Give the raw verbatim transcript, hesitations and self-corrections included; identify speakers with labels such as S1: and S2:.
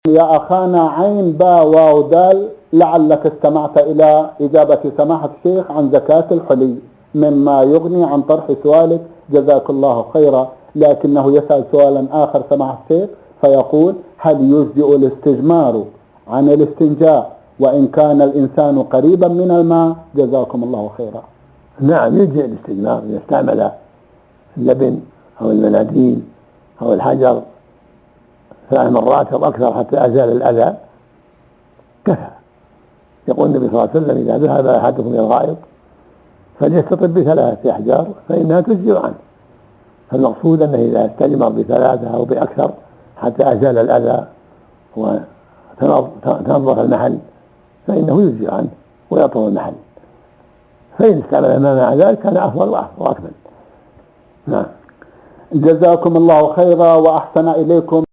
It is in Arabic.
S1: يا أخانا عين باء واو دال، لعلك استمعت إلى إجابة سماحة الشيخ عن زكاة الحلي مما يغني عن طرح سؤالك، جزاك الله خيرا. لكنه يسأل سؤالا آخر سماحة الشيخ فيقول: هل يجزئ الاستجمار عن الاستنجاء وإن كان الإنسان قريبا من الماء؟ جزاكم الله خيرا.
S2: نعم، يجزئ الاستجمار إذا استعمل اللبن أو المناديل أو الحجر ثلاث مرات أو أكثر حتى أزال الأذى كفى. يقول النبي صلى الله عليه وسلم: إذا ذهب أحدكم إلى الغائط فليستطب بثلاثة أحجار فإنها تجزئ عنه. فالمقصود أنه إذا استجمر بثلاثة أو بأكثر حتى أزال الأذى وتنظف المحل فإنه يجزئ عنه ويطهر المحل. فإن استعمل ما مع ذلك كان أفضل وأكمل. نعم.
S1: جزاكم الله خيرا وأحسن إليكم.